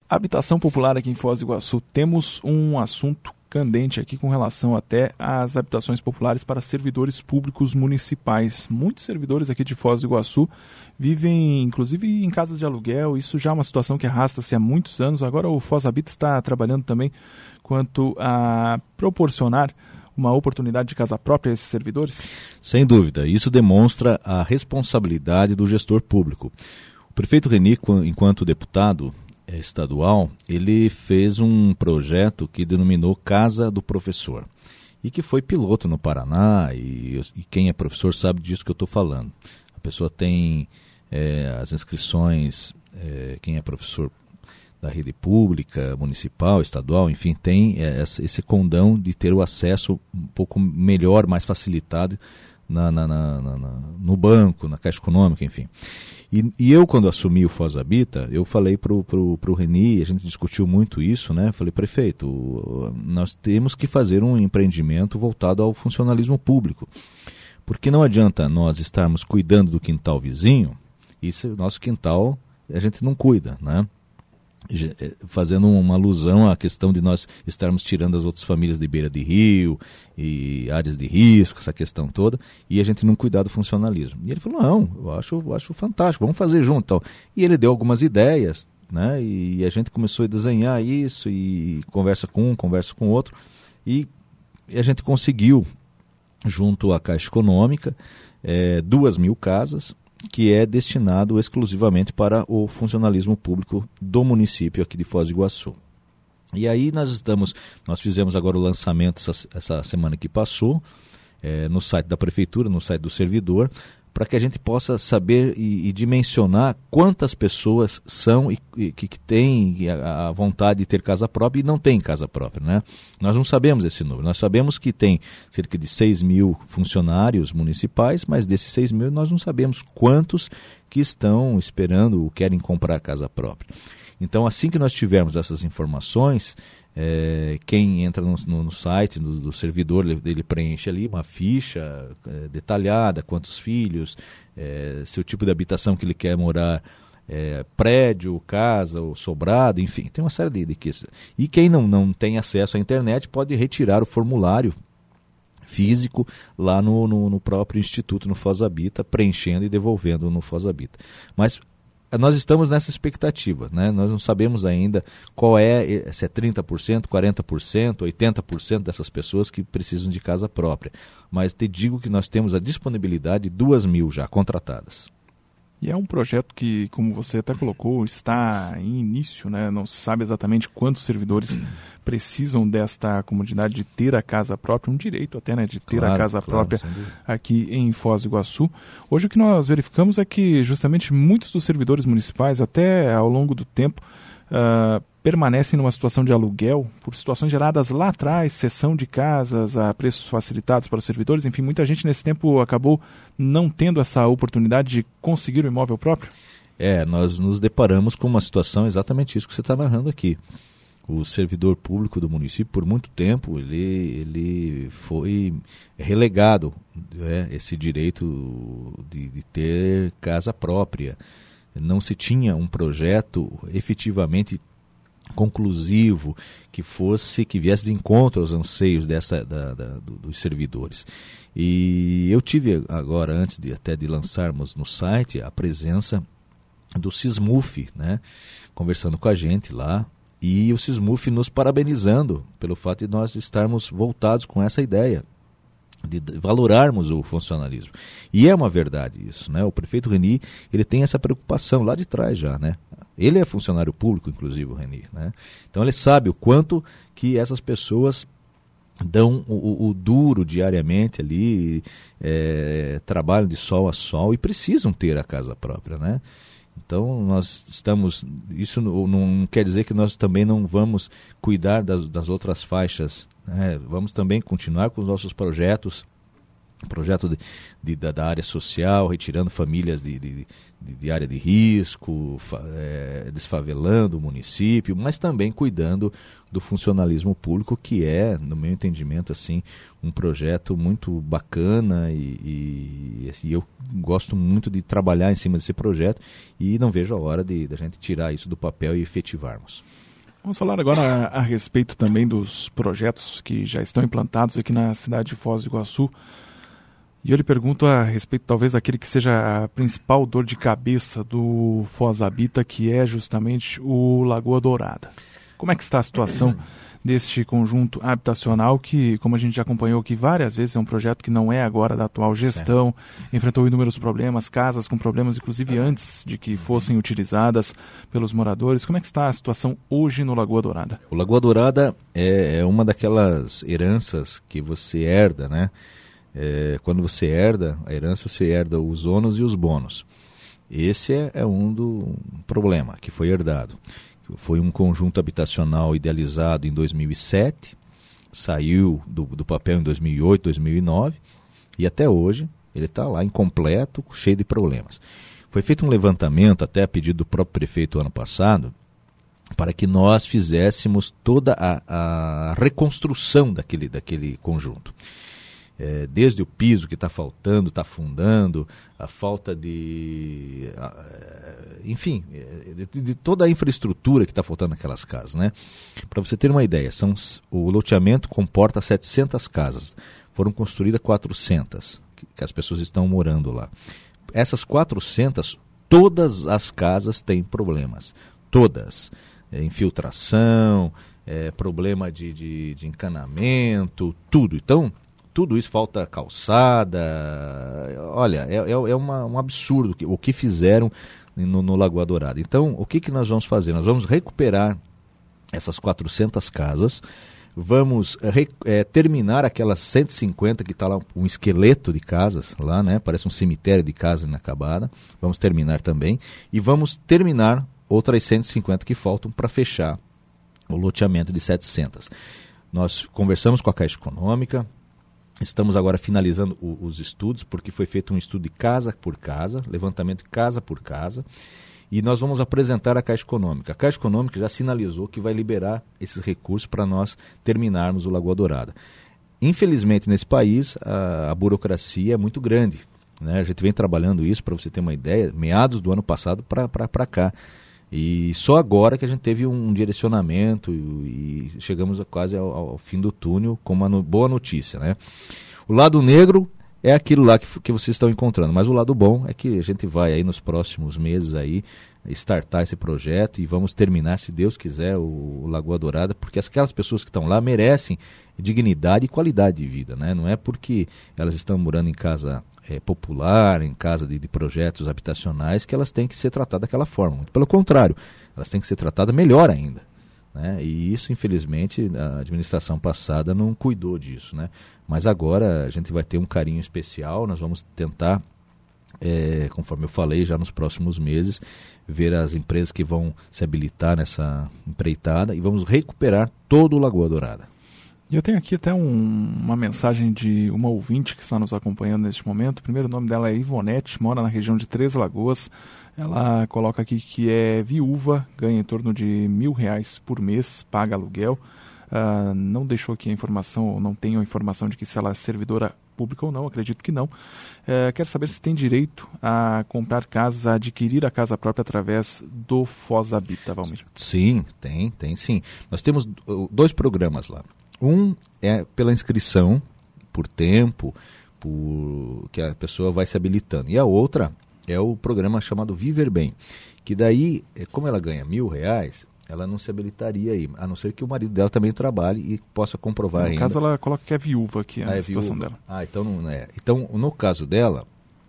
Habitação popular aqui em Foz do Iguaçu. Temos um assunto candente aqui com relação até às habitações populares para servidores públicos municipais. Muitos servidores aqui de Foz do Iguaçu vivem, inclusive, em casas de aluguel. Isso já é uma situação que arrasta-se há muitos anos. Agora o Foz Habita está trabalhando também quanto a proporcionar uma oportunidade de casa própria a esses servidores? Sem dúvida. Isso demonstra a responsabilidade do gestor público. O prefeito Reni, enquanto deputado estadual, ele fez um projeto que denominou Casa do Professor e que foi piloto no Paraná, e quem é professor sabe disso que eu estou falando. A pessoa tem as inscrições, quem é professor da rede pública, municipal, estadual, enfim, tem esse condão de ter o acesso um pouco melhor, mais facilitado no banco, na Caixa Econômica, enfim. E eu, quando assumi o Foz Habita, eu falei pro Reni, a gente discutiu muito isso, né? Falei, prefeito, nós temos que fazer um empreendimento voltado ao funcionalismo público, porque não adianta nós estarmos cuidando do quintal vizinho, e se o nosso quintal a gente não cuida, né? Fazendo uma alusão à questão de nós estarmos tirando as outras famílias de beira de rio e áreas de risco, essa questão toda, e a gente não cuidar do funcionalismo. E ele falou, não, eu acho fantástico, vamos fazer junto. Então. E ele deu algumas ideias, né, e a gente começou a desenhar isso, e conversa com um, conversa com outro, e a gente conseguiu, junto à Caixa Econômica, 2.000 casas, que é destinado exclusivamente para o funcionalismo público do município aqui de Foz do Iguaçu. E aí nós fizemos agora o lançamento essa semana que passou, no site da prefeitura, no site do servidor, para que a gente possa saber e dimensionar quantas pessoas são e que têm a vontade de ter casa própria e não têm casa própria, né? Nós não sabemos esse número. Nós sabemos que tem cerca de 6.000 funcionários municipais, mas desses 6.000 nós não sabemos quantos que estão esperando ou querem comprar casa própria. Então, assim que nós tivermos essas informações, quem entra no site do servidor, ele preenche ali uma ficha detalhada, quantos filhos, seu tipo de habitação que ele quer morar, prédio, casa ou sobrado, enfim, tem uma série de questões. E quem não tem acesso à internet pode retirar o formulário físico lá no próprio Instituto, no Foz Habita, preenchendo e devolvendo no Foz Habita. Mas nós estamos nessa expectativa, né? Nós não sabemos ainda qual se é 30%, 40%, 80% dessas pessoas que precisam de casa própria. Mas te digo que nós temos a disponibilidade de 2.000 já contratadas. E é um projeto que, como você até colocou, está em início, né? Não se sabe exatamente quantos servidores precisam desta comunidade de ter a casa própria, um direito até, né, de ter a casa própria aqui em Foz do Iguaçu. Hoje o que nós verificamos é que justamente muitos dos servidores municipais, até ao longo do tempo, permanecem numa situação de aluguel por situações geradas lá atrás, cessão de casas a preços facilitados para os servidores. Enfim, muita gente nesse tempo acabou não tendo essa oportunidade de conseguir o imóvel próprio. Nós nos deparamos com uma situação exatamente isso que você está narrando aqui. O servidor público do município, por muito tempo, ele foi relegado, esse direito de ter casa própria. Não se tinha um projeto efetivamente conclusivo que viesse de encontro aos anseios dos servidores. E eu tive agora, antes de lançarmos no site, a presença do Sismuf, né, conversando com a gente lá, e o Sismuf nos parabenizando pelo fato de nós estarmos voltados com essa ideia de valorarmos o funcionalismo. E é uma verdade isso, né? O prefeito Reni, ele tem essa preocupação lá de trás já, né? Ele é funcionário público, inclusive, o Reni, né? Então ele sabe o quanto que essas pessoas dão o duro diariamente ali, trabalham de sol a sol e precisam ter a casa própria, né? Então nós estamos, isso não quer dizer que nós também não vamos cuidar das outras faixas, né? Vamos também continuar com os nossos projetos projeto da área social, retirando famílias de área de risco, desfavelando o município, mas também cuidando do funcionalismo público, que é, no meu entendimento, assim, um projeto muito bacana e eu gosto muito de trabalhar em cima desse projeto e não vejo a hora da gente tirar isso do papel e efetivarmos. Vamos falar agora a respeito também dos projetos que já estão implantados aqui na cidade de Foz do Iguaçu. E eu lhe pergunto a respeito, talvez, daquele que seja a principal dor de cabeça do Foz Habita, que é justamente o Lagoa Dourada. Como é que está a situação deste conjunto habitacional que, como a gente já acompanhou aqui várias vezes, é um projeto que não é agora da atual gestão, enfrentou inúmeros problemas, casas com problemas, inclusive antes de que fossem utilizadas pelos moradores. Como é que está a situação hoje no Lagoa Dourada? O Lagoa Dourada é uma daquelas heranças que você herda, né? Quando você herda a herança, você herda os ônus e os bônus. Esse é um problema que foi herdado. Foi um conjunto habitacional idealizado em 2007, saiu do papel em 2008, 2009, e até hoje ele está lá incompleto, cheio de problemas. Foi feito um levantamento, até a pedido do próprio prefeito ano passado, para que nós fizéssemos toda a reconstrução daquele conjunto. Desde o piso que está faltando, está afundando, a falta enfim, de toda a infraestrutura que está faltando naquelas casas, né? Para você ter uma ideia, o loteamento comporta 700 casas, foram construídas 400, que as pessoas estão morando lá. Essas 400, todas as casas têm problemas, todas, infiltração, problema de encanamento, tudo. Então, tudo isso, falta calçada, olha, é um absurdo o que fizeram no Lagoa Dourada. Então, o que nós vamos fazer? Nós vamos recuperar essas 400 casas, vamos terminar aquelas 150 que está lá, um esqueleto de casas lá, né? Parece um cemitério de casa inacabada, vamos terminar também, e vamos terminar outras 150 que faltam para fechar o loteamento de 700. Nós conversamos com a Caixa Econômica, estamos agora finalizando os estudos, porque foi feito um estudo de casa por casa, levantamento de casa por casa, e nós vamos apresentar à Caixa Econômica. A Caixa Econômica já sinalizou que vai liberar esses recursos para nós terminarmos o Lagoa Dourada. Infelizmente, nesse país, a burocracia é muito grande, né? A gente vem trabalhando isso, para você ter uma ideia, meados do ano passado para cá. E só agora que a gente teve um direcionamento e chegamos quase ao fim do túnel com uma boa notícia, né? O lado negro é aquilo lá que vocês estão encontrando, mas o lado bom é que a gente vai aí nos próximos meses aí startar esse projeto e vamos terminar, se Deus quiser, o Lagoa Dourada, porque aquelas pessoas que estão lá merecem dignidade e qualidade de vida, né? Não é porque elas estão morando em casa popular, em casa de projetos habitacionais, que elas têm que ser tratadas daquela forma. Muito pelo contrário, elas têm que ser tratadas melhor ainda, né? E isso, infelizmente, a administração passada não cuidou disso, né? Mas agora a gente vai ter um carinho especial, nós vamos tentar, conforme eu falei, já nos próximos meses, ver as empresas que vão se habilitar nessa empreitada e vamos recuperar todo o Lagoa Dourada. E eu tenho aqui até uma mensagem de uma ouvinte que está nos acompanhando neste momento. O primeiro nome dela é Ivonete, mora na região de Três Lagoas. Ela coloca aqui que é viúva, ganha em torno de R$1.000 por mês, paga aluguel. Não deixou aqui a informação, ou não tenho a informação de que se ela é servidora pública ou não, acredito que não. Quero saber se tem direito a comprar casas, a adquirir a casa própria através do Foz Habita, Valmir. Sim, tem sim. Nós temos 2 programas lá. Um é pela inscrição, por tempo, que a pessoa vai se habilitando. E a outra é o programa chamado Viver Bem, que daí, como ela ganha R$1.000, ela não se habilitaria aí, a não ser que o marido dela também trabalhe e possa comprovar ainda. No caso, ela coloca que é viúva aqui, a situação dela. Então não é. Então, no caso dela,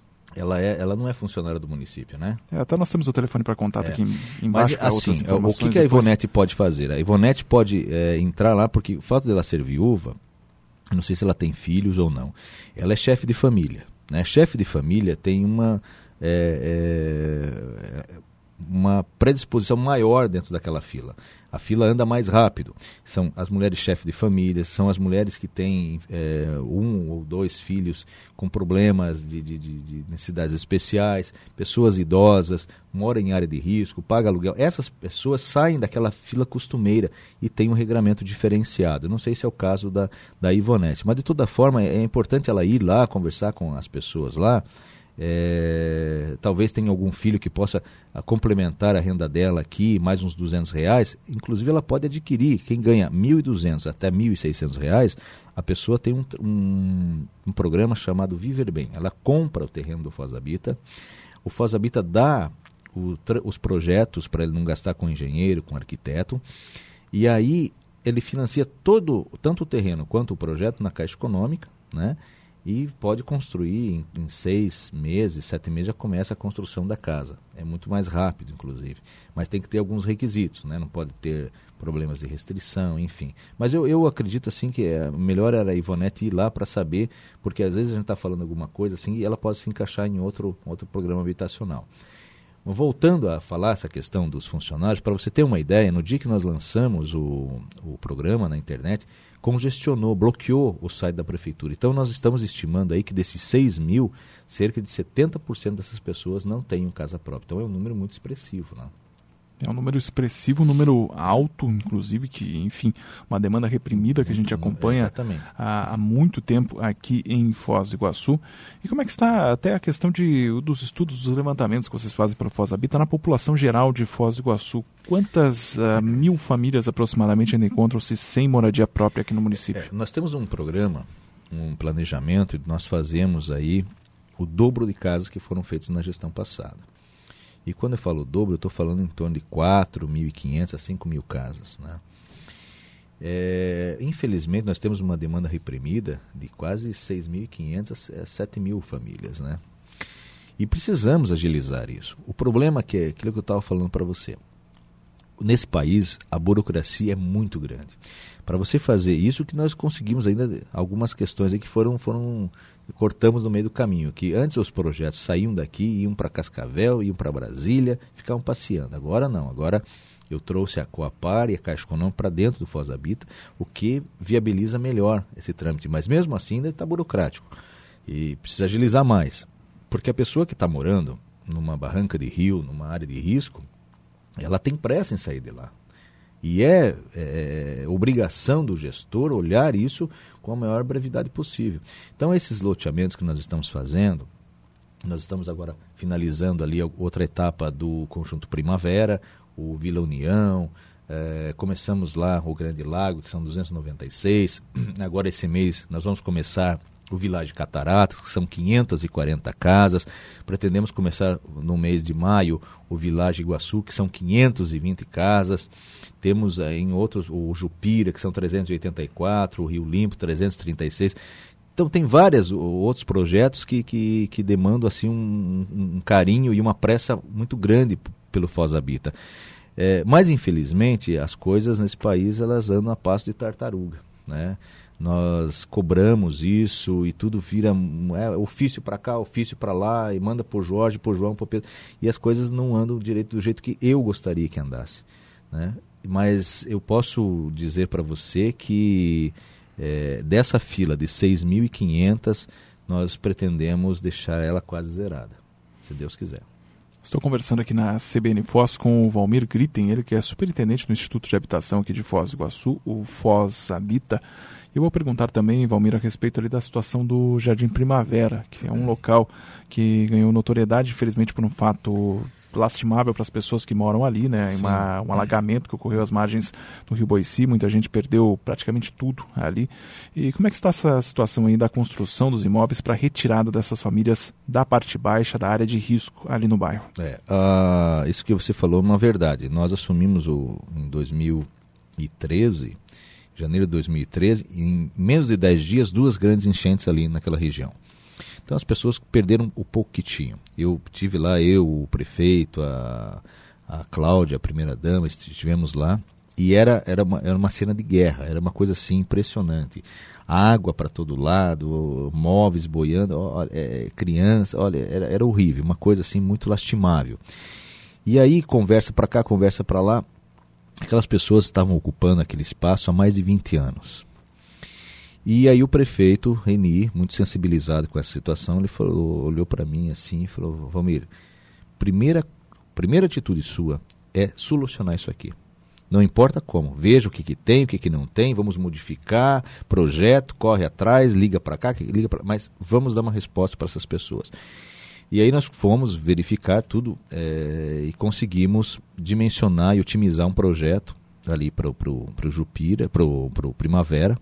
ela não é funcionária do município, né? Até nós temos o telefone para contato aqui embaixo. Mas, assim, o que a Ivonete pode fazer? A Ivonete pode entrar lá, porque o fato dela ser viúva, eu não sei se ela tem filhos ou não, ela é chefe de família, né? Chefe de família tem uma predisposição maior dentro daquela fila. A fila anda mais rápido. São as mulheres chefes de família, são as mulheres que têm 1 ou 2 filhos com problemas de necessidades especiais, pessoas idosas, moram em área de risco, pagam aluguel. Essas pessoas saem daquela fila costumeira e têm um regramento diferenciado. Eu não sei se é o caso da Ivonete, mas de toda forma é importante ela ir lá, conversar com as pessoas lá. Talvez tenha algum filho que possa complementar a renda dela aqui, mais uns R$200, inclusive ela pode adquirir, quem ganha R$1.200 até R$1.600, a pessoa tem um programa chamado Viver Bem, ela compra o terreno do Foz Habita, o Foz Habita dá os projetos para ele não gastar com engenheiro, com arquiteto, e aí ele financia tanto o terreno quanto o projeto na Caixa Econômica, né? E pode construir em 6 meses, 7 meses já começa a construção da casa. É muito mais rápido, inclusive. Mas tem que ter alguns requisitos, né? Não pode ter problemas de restrição, enfim. Mas eu acredito assim que melhor era a Ivonete ir lá para saber, porque às vezes a gente está falando alguma coisa assim e ela pode se encaixar em outro programa habitacional. Voltando a falar essa questão dos funcionários, para você ter uma ideia, no dia que nós lançamos o programa na internet, congestionou, bloqueou o site da prefeitura. Então nós estamos estimando aí que desses 6 mil, cerca de 70% dessas pessoas não têm casa própria. Então é um número muito expressivo, né? É um número expressivo, um número alto, inclusive, que, enfim, uma demanda reprimida que a gente acompanha há muito tempo aqui em Foz do Iguaçu. E como é que está até a questão dos estudos, dos levantamentos que vocês fazem para o Foz Habita na população geral de Foz do Iguaçu? Quantas 1.000 famílias aproximadamente ainda encontram-se sem moradia própria aqui no município? Nós temos um programa, um planejamento, e nós fazemos aí o dobro de casas que foram feitas na gestão passada. E quando eu falo dobro, eu estou falando em torno de 4.500 a 5.000 casas, né? Infelizmente, nós temos uma demanda reprimida de quase 6.500 a 7.000 famílias, né? E precisamos agilizar isso. O problema é aquilo que eu estava falando para você. Nesse país, a burocracia é muito grande. Para você fazer isso, que nós conseguimos ainda algumas questões aí que cortamos no meio do caminho, que antes os projetos saíam daqui, iam para Cascavel, iam para Brasília, ficavam passeando. Agora não, agora eu trouxe a Coapar e a Caixa Econômica para dentro do Foz Habita, o que viabiliza melhor esse trâmite, mas mesmo assim ainda está burocrático e precisa agilizar mais, porque a pessoa que está morando numa barranca de rio, numa área de risco, ela tem pressa em sair de lá. E é obrigação do gestor olhar isso com a maior brevidade possível. Então, esses loteamentos que nós estamos fazendo, nós estamos agora finalizando ali outra etapa do Conjunto Primavera, o Vila União, começamos lá o Grande Lago, que são 296. Agora, esse mês, nós vamos começar o Vilage Cataratas, que são 540 casas. Pretendemos começar no mês de maio o Vilage Iguaçu, que são 520 casas. Temos em outros o Jupira, que são 384, o Rio Limpo, 336. Então tem vários outros projetos que demandam assim, um carinho e uma pressa muito grande pelo Foz Habita. Mas infelizmente as coisas nesse país elas andam a passo de tartaruga, né? Nós cobramos isso e tudo vira ofício para cá, ofício para lá, e manda por Jorge, por João, por Pedro, e as coisas não andam direito do jeito que eu gostaria que andasse, né? Mas eu posso dizer para você que dessa fila de 6.500, nós pretendemos deixar ela quase zerada, se Deus quiser. Estou conversando aqui na CBN Foz com o Valmir Gritten, ele que é superintendente no Instituto de Habitação aqui de Foz do Iguaçu, o Foz Habita. Eu vou perguntar também, Valmir, a respeito ali da situação do Jardim Primavera, que é um local que ganhou notoriedade, infelizmente, por um fato lastimável para as pessoas que moram ali, né? Um alagamento que ocorreu às margens do Rio Boici, muita gente perdeu praticamente tudo ali. E como é que está essa situação aí da construção dos imóveis para a retirada dessas famílias da parte baixa da área de risco ali no bairro? Isso que você falou é uma verdade. Nós assumimos em 2013, janeiro de 2013, em menos de 10 dias, 2 grandes enchentes ali naquela região. Então as pessoas perderam o pouco que tinham. Eu tive lá, o prefeito, a Cláudia, a primeira-dama, estivemos lá, e era uma cena de guerra, era uma coisa assim impressionante. Água para todo lado, móveis boiando, criança, era horrível, uma coisa assim muito lastimável. E aí, conversa para cá, conversa para lá, aquelas pessoas estavam ocupando aquele espaço há mais de 20 anos. E aí o prefeito, Reni, muito sensibilizado com essa situação, ele falou, olhou para mim assim e falou, Valmir, primeira atitude sua é solucionar isso aqui. Não importa como, veja o que tem, o que não tem, vamos modificar, projeto, corre atrás, liga para cá, mas vamos dar uma resposta para essas pessoas. E aí nós fomos verificar tudo e conseguimos dimensionar e otimizar um projeto ali para o Jupira, para o Primavera.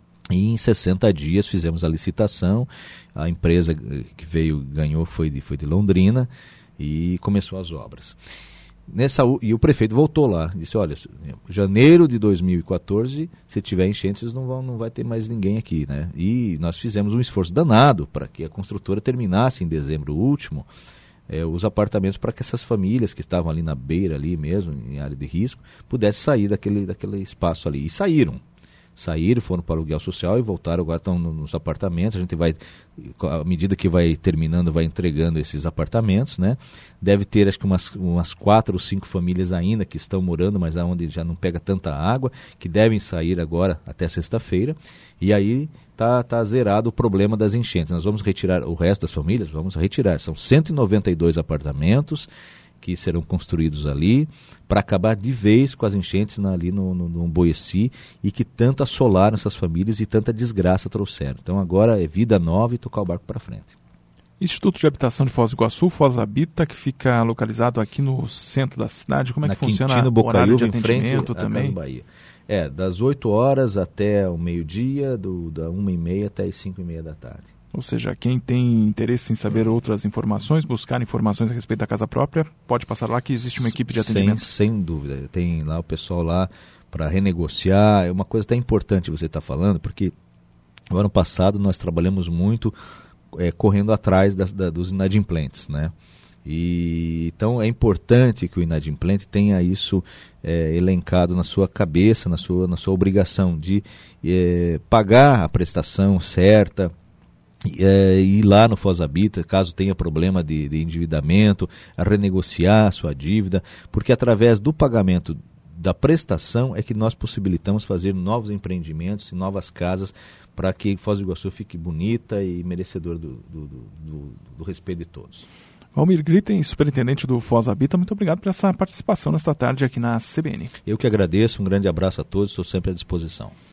E em 60 dias fizemos a licitação, a empresa que ganhou foi de Londrina e começou as obras. E o prefeito voltou lá, disse, olha, janeiro de 2014, se tiver enchentes não vai ter mais ninguém aqui, né? E nós fizemos um esforço danado para que a construtora terminasse em dezembro último os apartamentos para que essas famílias que estavam ali na beira, ali mesmo, em área de risco, pudessem sair daquele espaço ali. E saíram, foram para o aluguel social e voltaram, agora estão nos apartamentos. A gente vai, à medida que vai terminando, vai entregando esses apartamentos, né? Deve ter acho que umas 4 ou 5 famílias ainda que estão morando, mas onde já não pega tanta água, que devem sair agora até sexta-feira, e aí tá zerado o problema das enchentes. Nós vamos retirar o resto das famílias, são 192 apartamentos que serão construídos ali para acabar de vez com as enchentes ali no Boieci, e que tanto assolaram essas famílias e tanta desgraça trouxeram. Então agora é vida nova e tocar o barco para frente. Instituto de Habitação de Foz do Iguaçu, Foz Habita, que fica localizado aqui no centro da cidade. Como é que funciona o horário de atendimento também? Bahia. Das 8 horas até o meio-dia, da 1h30 até as 5h30 da tarde. Ou seja, quem tem interesse em saber outras informações, buscar informações a respeito da casa própria, pode passar lá que existe uma equipe de atendimento. Sem dúvida. Tem lá o pessoal lá para renegociar. É uma coisa até importante você estar falando, porque no ano passado nós trabalhamos muito correndo atrás dos inadimplentes, né? Então é importante que o inadimplente tenha isso elencado na sua cabeça, na sua obrigação de pagar a prestação certa, ir lá no Foz Habita, caso tenha problema de endividamento, a renegociar a sua dívida, porque através do pagamento da prestação é que nós possibilitamos fazer novos empreendimentos e novas casas para que Foz do Iguaçu fique bonita e merecedor do respeito de todos. Valmir Gritten, superintendente do Foz Habita, muito obrigado por essa participação nesta tarde aqui na CBN. Eu que agradeço, um grande abraço a todos, estou sempre à disposição.